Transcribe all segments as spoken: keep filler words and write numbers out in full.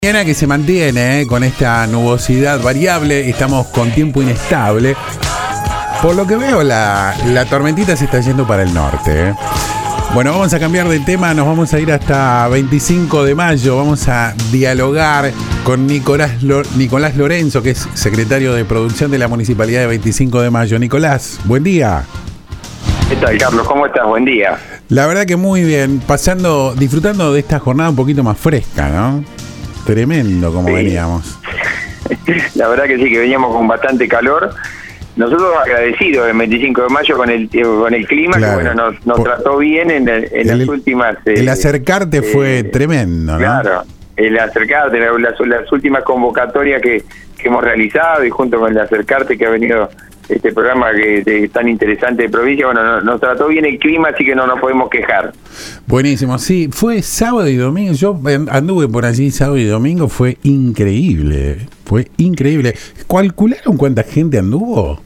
Mañana que se mantiene eh, con esta nubosidad variable, estamos con tiempo inestable. Por lo que veo, la, la tormentita se está yendo para el norte. Eh. Bueno, vamos a cambiar de tema, nos vamos a ir hasta veinticinco de mayo. Vamos a dialogar con Nicolás, Lo, Nicolás Lorenzo, que es secretario de producción de la Municipalidad de veinticinco de mayo. Nicolás, buen día. ¿Qué tal, Carlos? ¿Cómo estás? Buen día. La verdad que muy bien, pasando, disfrutando de esta jornada un poquito más fresca, ¿no? Tremendo como sí. veníamos. La verdad que sí, que veníamos con bastante calor. Nosotros agradecidos el veinticinco de mayo con el con el clima, claro. que bueno nos, nos Por, trató bien en, en el, las últimas... Eh, el acercarte eh, fue tremendo, ¿no? Claro, el acercarte, las, las últimas convocatorias que, que hemos realizado y junto con el acercarte que ha venido este programa que es tan interesante de provincia, bueno, nos, nos trató bien el clima, así que no nos podemos quejar. Buenísimo, sí, fue sábado y domingo, yo anduve por allí sábado y domingo, fue increíble, fue increíble. ¿Calcularon cuánta gente anduvo?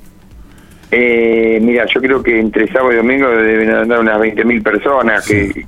Eh, mira, yo creo que entre sábado y domingo deben andar unas veinte mil personas, sí. que,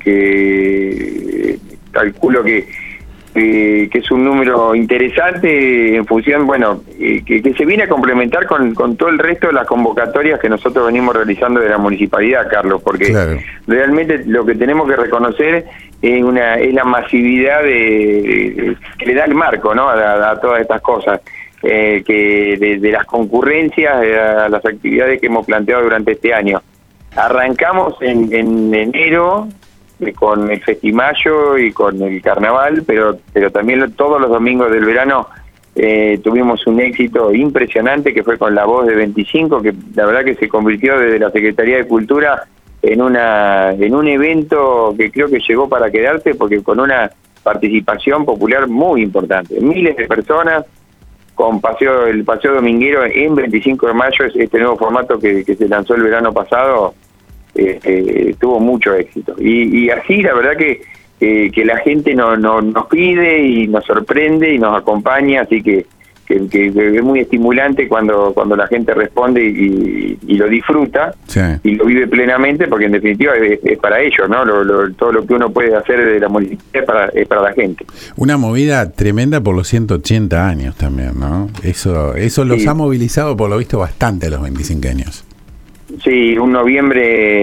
que calculo que Eh, que es un número interesante en función, bueno, eh, que, que se viene a complementar con, con todo el resto de las convocatorias que nosotros venimos realizando de la municipalidad, Carlos, porque claro. realmente lo que tenemos que reconocer es una es la masividad de, de, que le da el marco, ¿no? a, a todas estas cosas, eh, que de, de las concurrencias, a las actividades que hemos planteado durante este año. Arrancamos en, en enero con el Festimayo y con el Carnaval, pero pero también todos los domingos del verano eh, tuvimos un éxito impresionante que fue con La Voz de veinticinco, que la verdad que se convirtió desde la Secretaría de Cultura en una en un evento que creo que llegó para quedarse, porque con una participación popular muy importante, miles de personas con paseo el paseo dominguero en veinticinco de mayo, es este nuevo formato que, que se lanzó el verano pasado. Eh, eh, tuvo mucho éxito y, y así la verdad que eh, que la gente no, no, nos pide y nos sorprende y nos acompaña, así que, que, que es muy estimulante cuando cuando la gente responde y, y lo disfruta, sí. y lo vive plenamente, porque en definitiva es, es para ellos, ¿no? Lo, lo, todo lo que uno puede hacer de la municipalidad es para, es para la gente. Una movida tremenda por los ciento ochenta años también, ¿no? Eso eso los sí. ha movilizado por lo visto bastante a los veinticinqueños. Sí, un noviembre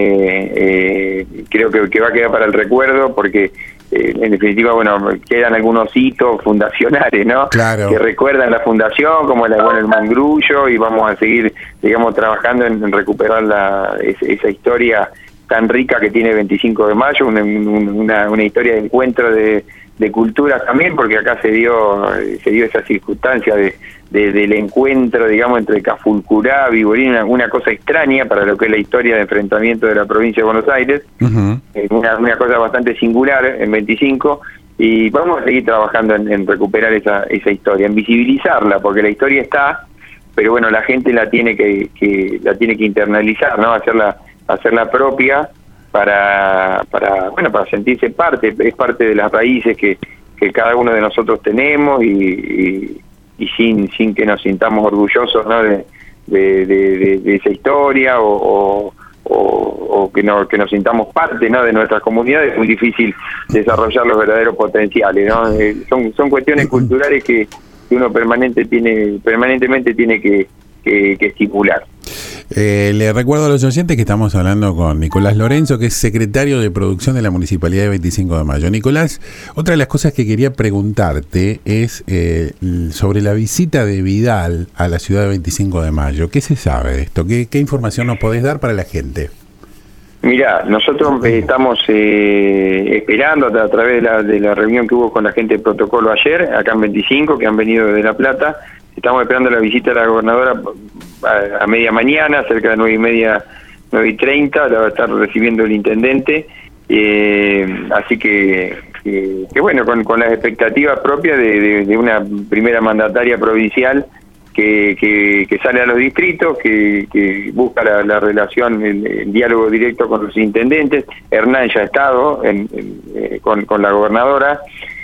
eh, creo que, que va a quedar para el recuerdo, porque eh, en definitiva, bueno, quedan algunos hitos fundacionales, ¿no? Claro. Que recuerdan la fundación, como la, bueno, el Mangrullo, y vamos a seguir, digamos, trabajando en, en recuperar la, esa, esa historia tan rica que tiene veinticinco de mayo, una, una, una historia de encuentro de, de culturas también, porque acá se dio se dio esa circunstancia de, de del encuentro, digamos, entre Cafulcurá, Viborín, una, una cosa extraña para lo que es la historia de enfrentamiento de la provincia de Buenos Aires, uh-huh. eh, una, una cosa bastante singular en veinticinco, y vamos a seguir trabajando en, en recuperar esa esa historia, en visibilizarla, porque la historia está, pero bueno, la gente la tiene que, que la tiene que internalizar, ¿no? Hacerla hacerla propia para para bueno para sentirse parte, es parte de las raíces que, que cada uno de nosotros tenemos, y, y, y sin sin que nos sintamos orgullosos, ¿no? de, de, de, de, de esa historia, o, o, o, o que no que nos sintamos parte, ¿no? de nuestras comunidades, es muy difícil desarrollar los verdaderos potenciales, ¿no? Eh, son son cuestiones culturales que, que uno permanente tiene permanentemente tiene que que, que estimular. Eh, le recuerdo a los oyentes que estamos hablando con Nicolás Lorenzo, que es secretario de producción de la Municipalidad de veinticinco de mayo. Nicolás, otra de las cosas que quería preguntarte es eh, sobre la visita de Vidal a la ciudad de veinticinco de mayo. ¿Qué se sabe de esto? ¿Qué, qué información nos podés dar para la gente? Mirá, nosotros eh, estamos eh, esperando a, a través de la, de la reunión que hubo con la gente de protocolo ayer, acá en veinticinco, que han venido de La Plata. Estamos esperando la visita de la gobernadora a, a media mañana, cerca de nueve y media, nueve y treinta, la va a estar recibiendo el intendente, eh, así que, que, que bueno, con, con las expectativas propias de, de, de una primera mandataria provincial que, que, que sale a los distritos, que, que busca la, la relación, el, el diálogo directo con los intendentes. Hernán ya ha estado en, en, eh, con, con la gobernadora.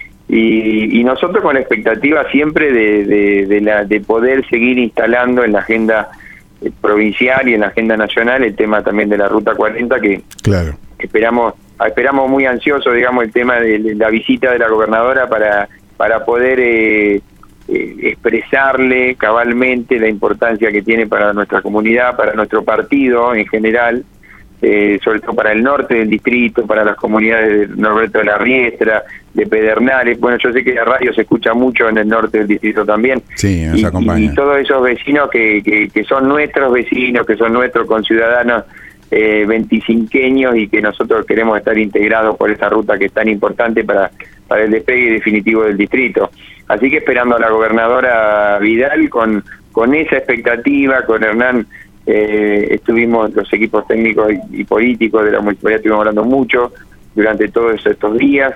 Y, y nosotros con la expectativa siempre de, de, de, la, de poder seguir instalando en la agenda provincial y en la agenda nacional el tema también de la Ruta cuarenta, que claro. esperamos esperamos muy ansiosos, digamos, el tema de la visita de la gobernadora para para poder eh, eh, expresarle cabalmente la importancia que tiene para nuestra comunidad, para nuestro partido en general, eh, sobre todo para el norte del distrito, para las comunidades de Norberto de la Riestra, de Pedernales. Bueno, yo sé que la radio se escucha mucho en el norte del distrito también. Sí, nos y, acompaña. y todos esos vecinos que, que, que son nuestros vecinos, que son nuestros conciudadanos eh, veinticinqueños y que nosotros queremos estar integrados por esa ruta que es tan importante para, para el despegue definitivo del distrito. Así que esperando a la gobernadora Vidal con, con esa expectativa, con Hernán eh, estuvimos, los equipos técnicos y, y políticos de la municipalidad estuvimos hablando mucho durante todos estos días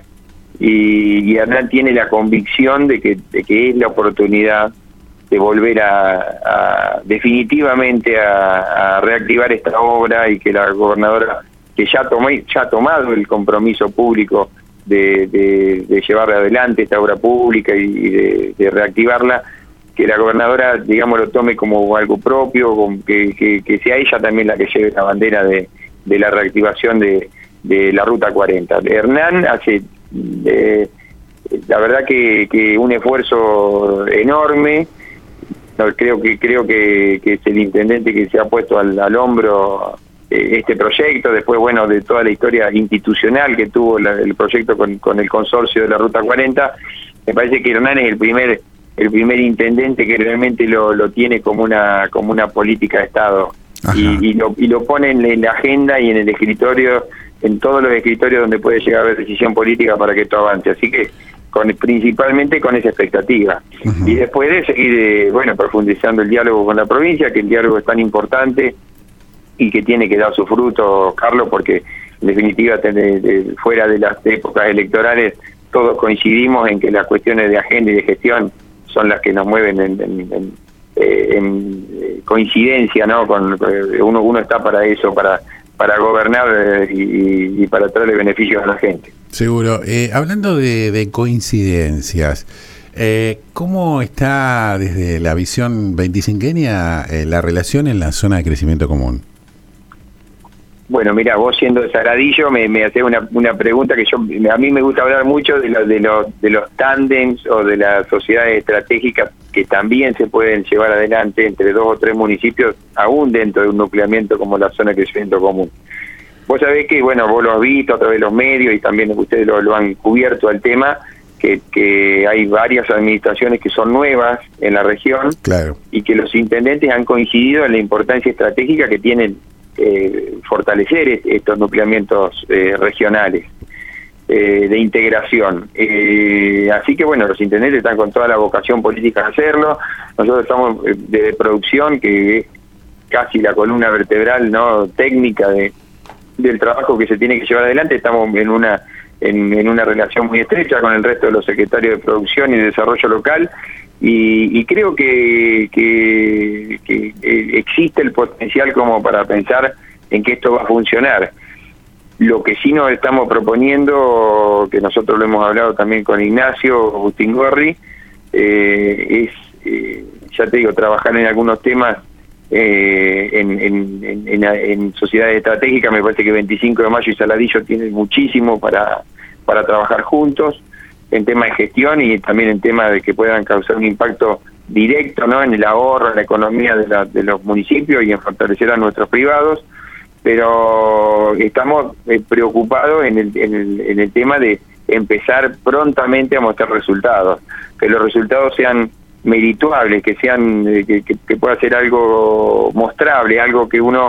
y, y Hernán tiene la convicción de que, de que es la oportunidad de volver a, a definitivamente a, a reactivar esta obra y que la gobernadora, que ya, tomé, ya ha tomado el compromiso público de, de, de llevar adelante esta obra pública y de, de reactivarla, que la gobernadora, digamos, lo tome como algo propio, que, que, que sea ella también la que lleve la bandera de, de la reactivación de, de la Ruta cuarenta. Hernán hace, eh, la verdad que, que un esfuerzo enorme. No, creo que creo que, que es el intendente que se ha puesto al, al hombro eh, este proyecto, después bueno de toda la historia institucional que tuvo la, el proyecto con, con el consorcio de la Ruta cuarenta. Me parece que Hernán es el primer el primer intendente que realmente lo, lo tiene como una como una política de Estado y, y lo y lo pone en, en la agenda y en el escritorio, en todos los escritorios donde puede llegar a haber decisión política para que esto avance. Así que Con, principalmente con esa expectativa. Uh-huh. Y después de seguir, eh, bueno, profundizando el diálogo con la provincia, que el diálogo es tan importante y que tiene que dar su fruto, Carlos, porque en definitiva, de, de, fuera de las épocas electorales, todos coincidimos en que las cuestiones de agenda y de gestión son las que nos mueven en, en, en, eh, en coincidencia, ¿no? Con, uno, uno está para eso, para para gobernar eh, y, y para traerle beneficios a la gente. Seguro. Eh, hablando de, de coincidencias, eh, ¿cómo está desde la visión veinticinqueña eh, la relación en la zona de crecimiento común? Bueno, mira, vos siendo de Saladillo me, me haces una, una pregunta que yo a mí me gusta hablar mucho de, lo, de, lo, de los tándems o de las sociedades estratégicas que también se pueden llevar adelante entre dos o tres municipios, aún dentro de un nucleamiento como la zona de crecimiento común. Vos sabés que, bueno, vos lo has visto a través de los medios y también ustedes lo, lo han cubierto al tema, que, que hay varias administraciones que son nuevas en la región. Claro. Y que los intendentes han coincidido en la importancia estratégica que tienen eh, fortalecer est- estos nucleamientos eh, regionales eh, de integración. Eh, así que, bueno, los intendentes están con toda la vocación política de hacerlo. Nosotros estamos eh, de producción, que es casi la columna vertebral, ¿no?, técnica de del trabajo que se tiene que llevar adelante. Estamos en una en, en una relación muy estrecha con el resto de los secretarios de producción y de desarrollo local y, y creo que, que, que existe el potencial como para pensar en que esto va a funcionar. Lo que sí nos estamos proponiendo, que nosotros lo hemos hablado también con Ignacio Bustingorri, eh, es, eh, ya te digo, trabajar en algunos temas Eh, en, en, en, en sociedades estratégicas. Me parece que veinticinco de mayo y Saladillo tienen muchísimo para para trabajar juntos en temas de gestión y también en temas de que puedan causar un impacto directo, ¿no?, en el ahorro, en la economía de, la, de los municipios y en fortalecer a nuestros privados, pero estamos eh, preocupados en el, en, el, en el tema de empezar prontamente a mostrar resultados, que los resultados sean merituables, que sean que, que, que pueda ser algo mostrable, algo que uno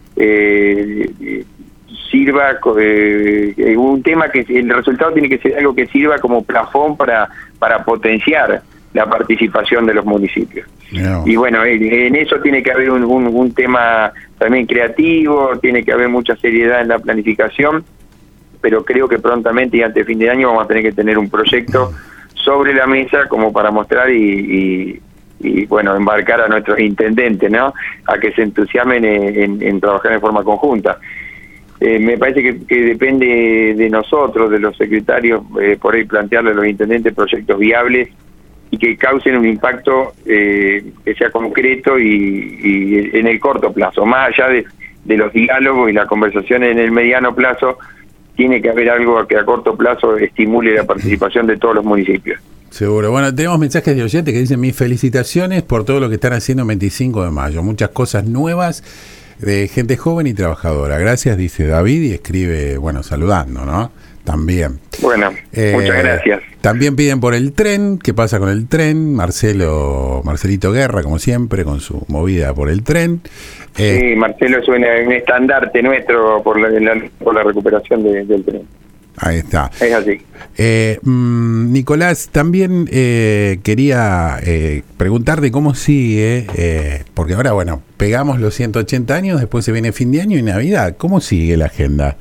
eh, sirva, eh, un tema que el resultado tiene que ser algo que sirva como plafón para para potenciar la participación de los municipios. No. Y bueno, en eso tiene que haber un, un, un tema también creativo, tiene que haber mucha seriedad en la planificación, pero creo que prontamente y antes de fin de año vamos a tener que tener un proyecto sobre la mesa como para mostrar y, y, y bueno, embarcar a nuestros intendentes, ¿no?, a que se entusiasmen en, en, en trabajar de forma conjunta. Eh, me parece que, que depende de nosotros, de los secretarios, eh, por ahí plantearle a los intendentes proyectos viables y que causen un impacto eh, que sea concreto y, y en el corto plazo, más allá de, de los diálogos y las conversaciones en el mediano plazo. Tiene que haber algo que a corto plazo estimule la participación de todos los municipios. Seguro. Bueno, tenemos mensajes de oyentes que dicen mis felicitaciones por todo lo que están haciendo el veinticinco de mayo. Muchas cosas nuevas de gente joven y trabajadora. Gracias, dice David, y escribe, bueno, saludando, ¿no? También. Bueno, eh, muchas gracias. También piden por el tren. ¿Qué pasa con el tren? Marcelo, Marcelito Guerra, como siempre, con su movida por el tren. Eh, sí, Marcelo es un, un estandarte nuestro por la, la, por la recuperación de, del tren. Ahí está. Es así. Eh, mmm, Nicolás, también eh, quería eh, preguntarte cómo sigue, eh, porque ahora, bueno, pegamos los ciento ochenta años, después se viene fin de año y Navidad. ¿Cómo sigue la agenda?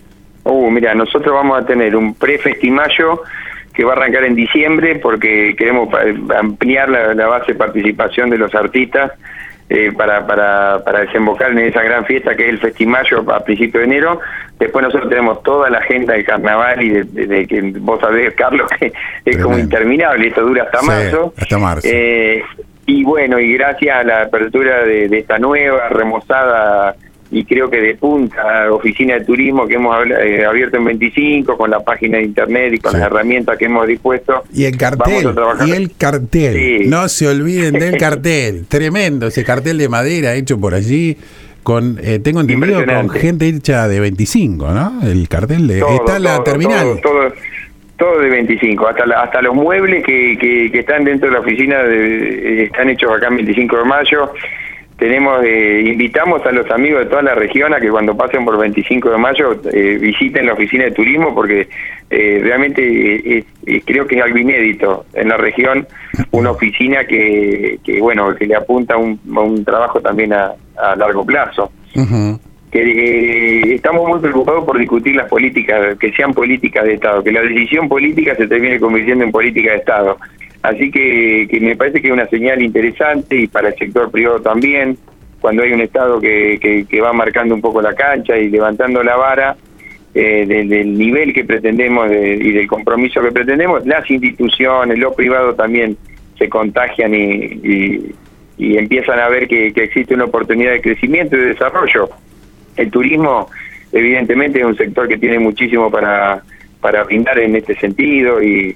Uh, mira, nosotros vamos a tener un pre-festimayo que va a arrancar en diciembre porque queremos ampliar la, la base de participación de los artistas eh, para, para, para desembocar en esa gran fiesta que es el Festimayo a principios de enero. Después nosotros tenemos toda la agenda del carnaval y de, de, de que vos sabés, Carlos, que es Tremendo. Como interminable, esto dura hasta sí, marzo. Hasta marzo. Eh, y bueno, y gracias a la apertura de, de esta nueva, remozada y creo que de punta oficina de turismo que hemos eh, abierto en veinticinco, con la página de internet y con sí. las herramientas que hemos dispuesto. Y el cartel, y el cartel, sí. no se olviden del cartel, tremendo ese cartel de madera hecho por allí, con eh, tengo entendido con gente hecha de veinticinco, ¿no? El cartel de, todo, está en la todo, terminal. Todo, todo, todo de veinticinco, hasta la, hasta los muebles que, que, que están dentro de la oficina de, están hechos acá en veinticinco de mayo. Tenemos, eh, invitamos a los amigos de toda la región a que cuando pasen por veinticinco de mayo eh, visiten la oficina de turismo porque eh, realmente eh, eh, creo que es algo inédito en la región, una oficina que, que bueno, que le apunta a un, a un trabajo también a, a largo plazo. Uh-huh. Que eh, estamos muy preocupados por discutir las políticas, que sean políticas de Estado, que la decisión política se termine convirtiendo en política de Estado. Así que, que me parece que es una señal interesante y para el sector privado también, cuando hay un Estado que, que, que va marcando un poco la cancha y levantando la vara eh, del, del nivel que pretendemos de, y del compromiso que pretendemos, las instituciones, los privados también se contagian y, y, y empiezan a ver que, que existe una oportunidad de crecimiento y de desarrollo. El turismo evidentemente es un sector que tiene muchísimo para, para brindar en este sentido y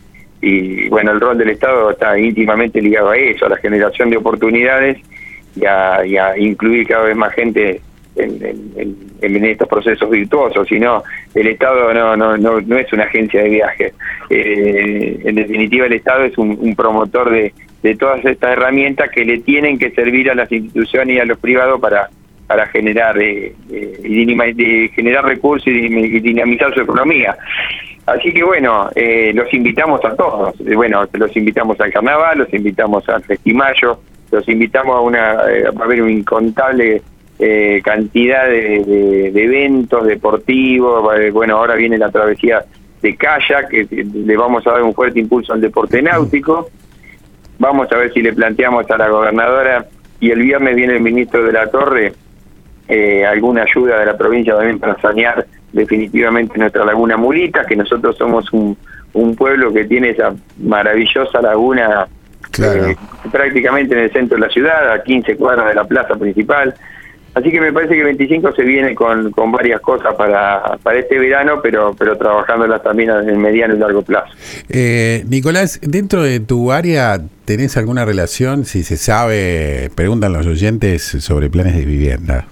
Y bueno, el rol del Estado está íntimamente ligado a eso, a la generación de oportunidades y a, y a incluir cada vez más gente en, en, en, en estos procesos virtuosos. Si no, el Estado no, no, no, no es una agencia de viajes. Eh, en definitiva, el Estado es un, un promotor de, de todas estas herramientas que le tienen que servir a las instituciones y a los privados para, para generar, eh, eh, y generar recursos y dinamizar su economía. Así que bueno, eh, los invitamos a todos, eh, bueno, los invitamos al carnaval, los invitamos al Festimayo, los invitamos a una, eh, a ver una incontable eh, cantidad de, de, de eventos deportivos, eh, bueno, ahora viene la travesía de kayak, que le vamos a dar un fuerte impulso al deporte náutico, vamos a ver si le planteamos a la gobernadora, y el viernes viene el ministro de la Torre, eh, alguna ayuda de la provincia también para sanear definitivamente nuestra laguna Mulita, que nosotros somos un, un pueblo que tiene esa maravillosa laguna claro. eh, prácticamente en el centro de la ciudad, a quince cuadras de la plaza principal. Así que me parece que veinticinco se viene con, con varias cosas para, para este verano, pero, pero trabajándolas también en mediano y largo plazo. Eh, Nicolás, dentro de tu área, ¿tenés alguna relación, si se sabe, preguntan los oyentes, sobre planes de vivienda?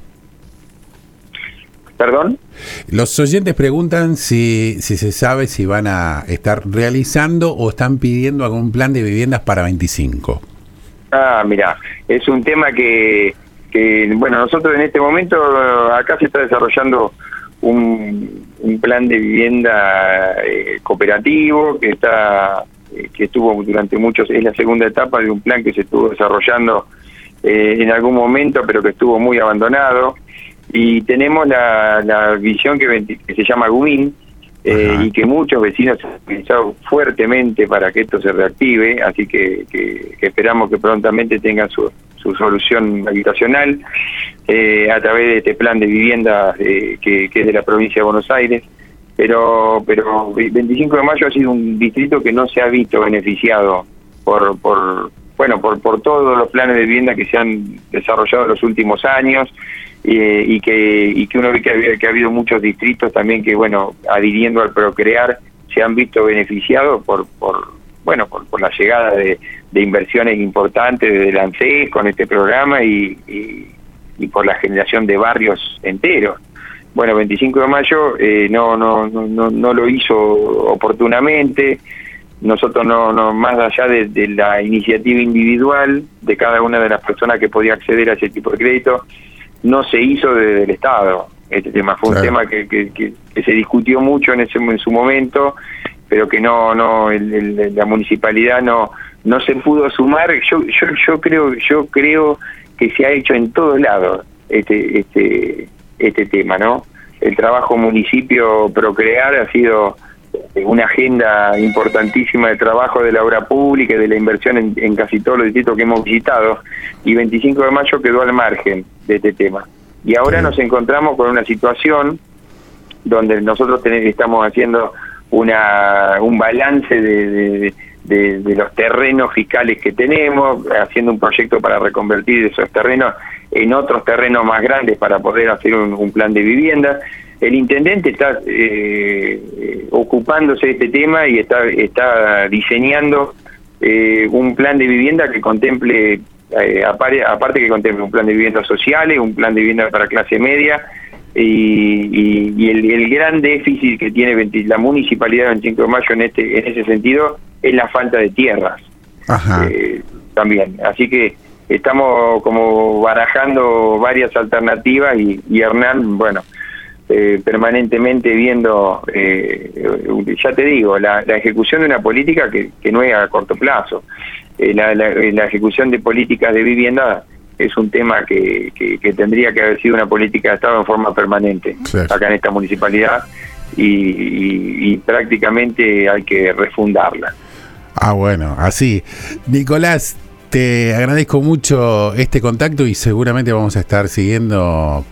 ¿Perdón? Los oyentes preguntan si, si se sabe si van a estar realizando o están pidiendo algún plan de viviendas para veinticinco. Ah, mira, es un tema que, que, bueno, nosotros en este momento acá se está desarrollando un, un plan de vivienda eh, cooperativo que está eh, que estuvo durante muchos, es la segunda etapa de un plan que se estuvo desarrollando eh, en algún momento, pero que estuvo muy abandonado. Y tenemos la, la visión que, que se llama Gumín, eh, y que muchos vecinos han utilizado fuertemente para que esto se reactive, así que, que, que esperamos que prontamente tengan su, su solución habitacional eh, a través de este plan de vivienda eh, que, que es de la provincia de Buenos Aires. Pero, pero veinticinco de mayo ha sido un distrito que no se ha visto beneficiado por... por bueno, por, por todos los planes de vivienda que se han desarrollado en los últimos años, eh, y que y que uno ve que ha, que ha habido muchos distritos también que, bueno, adhiriendo al Procrear, se han visto beneficiados por por bueno, por, por la llegada de, de inversiones importantes de la ANSES con este programa y, y, y por la generación de barrios enteros. Bueno, veinticinco de mayo eh, no, no, no, no lo hizo oportunamente. Nosotros no, no más allá de, de la iniciativa individual de cada una de las personas que podía acceder a ese tipo de crédito, no se hizo desde el Estado. Este tema fue claro. un tema que, que, que, que se discutió mucho en ese en su momento, pero que no no el, el, la municipalidad no no se pudo sumar. Yo yo yo creo yo creo que se ha hecho en todos lados este este este tema, ¿no? El trabajo municipio Procrear ha sido una agenda importantísima de trabajo de la obra pública y de la inversión en, en casi todos los distritos que hemos visitado, y veinticinco de mayo quedó al margen de este tema. Y ahora sí. nos encontramos con una situación donde nosotros tenemos, estamos haciendo una un balance de, de, de, de los terrenos fiscales que tenemos, haciendo un proyecto para reconvertir esos terrenos en otros terrenos más grandes para poder hacer un, un plan de vivienda. El intendente está eh, ocupándose de este tema y está está diseñando eh, un plan de vivienda que contemple, eh, aparte, aparte que contemple un plan de viviendas sociales, un plan de vivienda para clase media, y, y, y el, el gran déficit que tiene la municipalidad de veinticinco de mayo en este en ese sentido es la falta de tierras. Ajá. Eh, también. Así que estamos como barajando varias alternativas y, y Hernán, bueno, Eh, permanentemente viendo, eh, ya te digo, la, la ejecución de una política que, que no es a corto plazo. Eh, la, la, la ejecución de políticas de vivienda es un tema que, que, que tendría que haber sido una política de Estado en forma permanente, claro. acá en esta municipalidad, y, y, y prácticamente hay que refundarla. Ah, bueno, así. Nicolás, te agradezco mucho este contacto y seguramente vamos a estar siguiendo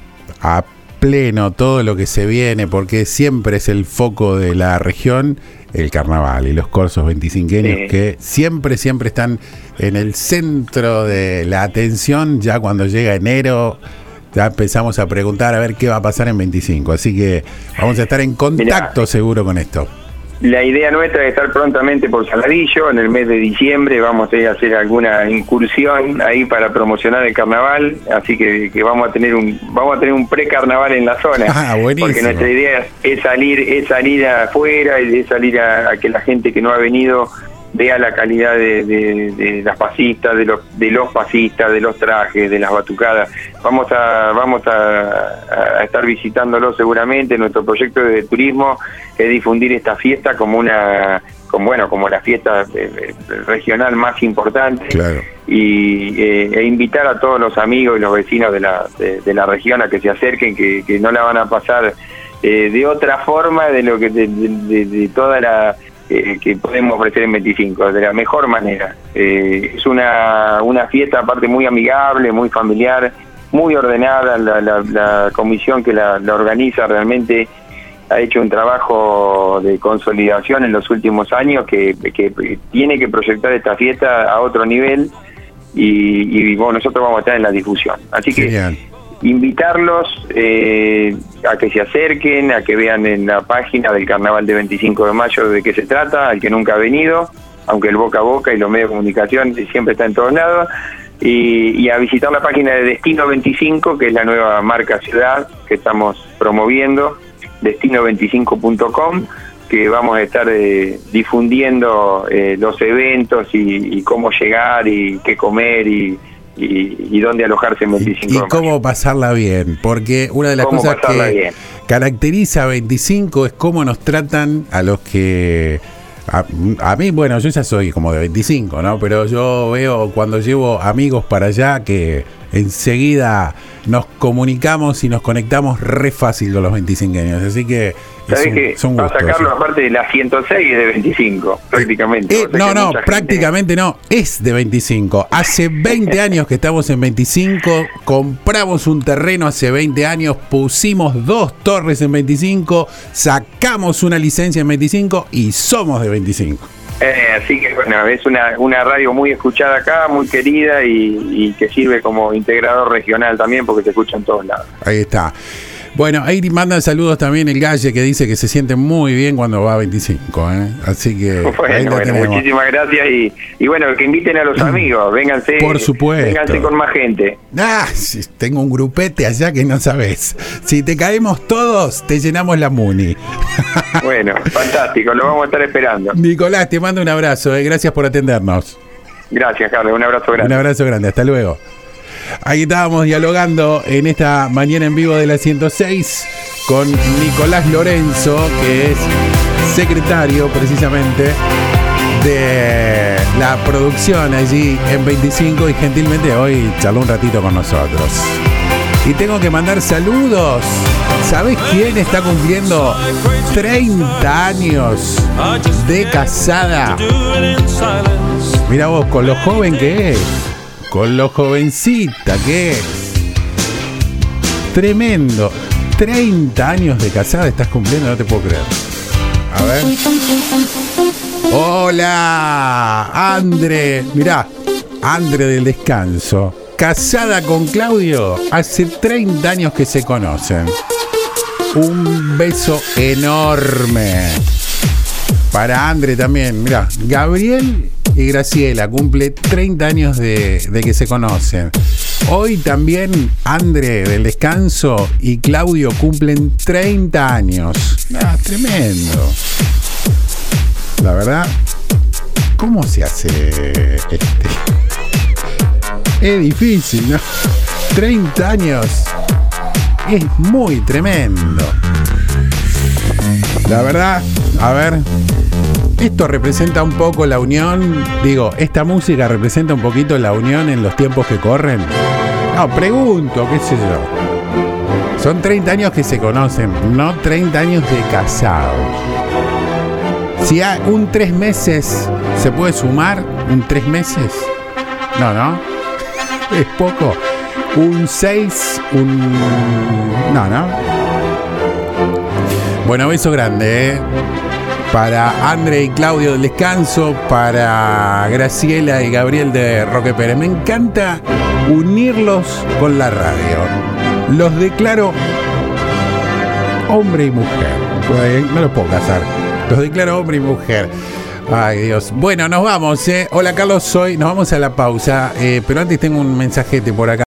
a pleno todo lo que se viene, porque siempre es el foco de la región el carnaval y los corsos veinticinqueños, sí. que siempre, siempre están en el centro de la atención. Ya cuando llega enero ya empezamos a preguntar a ver qué va a pasar en veinticinco, así que vamos a estar en contacto. Mirá, seguro con esto. La idea nuestra es estar prontamente por Saladillo, en el mes de diciembre vamos a ir a hacer alguna incursión ahí para promocionar el carnaval, así que, que vamos a tener un vamos a tener un pre-carnaval en la zona, ah, porque nuestra idea es salir es salir afuera y es salir a, a que la gente que no ha venido vea la calidad de, de, de las pasistas, de los de los pasistas, de los trajes, de las batucadas. Vamos a vamos a, a estar visitándolo seguramente. Nuestro proyecto de turismo es difundir esta fiesta como una como bueno como la fiesta eh, regional más importante, claro. y eh, e invitar a todos los amigos y los vecinos de la de, de la región a que se acerquen, que, que no la van a pasar eh, de otra forma de lo que de, de, de toda la Eh, que podemos ofrecer en veinticinco, de la mejor manera. Eh, es una una fiesta aparte muy amigable, muy familiar, muy ordenada. La, la, la comisión que la, la organiza realmente ha hecho un trabajo de consolidación en los últimos años que, que tiene que proyectar esta fiesta a otro nivel, y, y bueno, nosotros vamos a estar en la difusión. Así que Genial. invitarlos eh, a que se acerquen, a que vean en la página del Carnaval de veinticinco de mayo de qué se trata, al que nunca ha venido, aunque el boca a boca y los medios de comunicación siempre está en todos lados, y, y a visitar la página de Destino veinticinco, que es la nueva marca ciudad que estamos promoviendo, destino veinticinco punto com, que vamos a estar eh, difundiendo eh, los eventos y, y cómo llegar y qué comer y Y, y dónde alojarse en veinticinco. Y, y cómo pasarla bien, porque una de las cosas que bien. caracteriza a veinticinco es cómo nos tratan a los que... A, a mí, bueno, yo ya soy como de veinticinco, ¿no? Pero yo veo cuando llevo amigos para allá que enseguida nos comunicamos y nos conectamos re fácil con los veinticinqueños, así que ¿sabés un, que son gustos, a sacarlo sí. aparte de la ciento seis de veinticinco, prácticamente? Eh, no, no, prácticamente gente... no, es de veinticinco. Hace veinte años que estamos en veinticinco, compramos un terreno hace veinte años, pusimos dos torres en veinticinco, sacamos una licencia en veinticinco y somos de veinticinco. Eh, así que bueno, es una, una radio muy escuchada acá, muy querida y, y que sirve como integrador regional también porque se escucha en todos lados. Ahí está. Bueno, ahí mandan saludos también el Galle, que dice que se siente muy bien cuando va a veinticinco, ¿eh? Así que bueno, bueno, muchísimas gracias y, y bueno, que inviten a los amigos, vénganse. Por supuesto. Vénganse con más gente. Ah, tengo un grupete allá que no sabés. Si te caemos todos, te llenamos la Muni. Bueno, fantástico, lo vamos a estar esperando. Nicolás, te mando un abrazo, ¿eh? Gracias por atendernos. Gracias, Carlos, un abrazo grande. Un abrazo grande, hasta luego. Aquí estábamos dialogando en esta mañana en vivo de la ciento seis con Nicolás Lorenzo, que es secretario precisamente de la producción allí en veinticinco y gentilmente hoy charló un ratito con nosotros. Y tengo que mandar saludos. ¿Sabés quién está cumpliendo treinta años de casada? Mira vos, con lo joven que es. Con lo jovencita que es. Tremendo. treinta años de casada estás cumpliendo, no te puedo creer. A ver. Hola, Andre. Mirá, Andre del Descanso. Casada con Claudio. Hace treinta años que se conocen. Un beso enorme. Para Andre también. Mirá, Gabriel y Graciela cumple treinta años de, de que se conocen. Hoy también Andre del Descanso y Claudio cumplen treinta años. Ah, tremendo. La verdad, ¿cómo se hace este? Es difícil, ¿no? treinta años. Es muy tremendo. La verdad, a ver, esto representa un poco la unión. Digo, esta música representa un poquito la unión en los tiempos que corren. No, pregunto, qué sé yo. Son treinta años que se conocen, no treinta años de casados. Si hay un tres meses, ¿se puede sumar un tres meses? No, ¿no? Es poco. Un seis, un... No, ¿no? Bueno, beso grande, ¿eh? Para Andre y Claudio del Descanso, para Graciela y Gabriel de Roque Pérez. Me encanta unirlos con la radio. Los declaro hombre y mujer. Pues no los puedo casar. Los declaro hombre y mujer. Ay, Dios. Bueno, nos vamos, ¿eh? Hola, Carlos, soy. Nos vamos a la pausa. Eh, pero antes tengo un mensajete por acá.